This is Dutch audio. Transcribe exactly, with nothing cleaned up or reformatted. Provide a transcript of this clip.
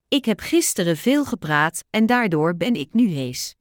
Ik heb gisteren veel gepraat en daardoor ben ik nu hees.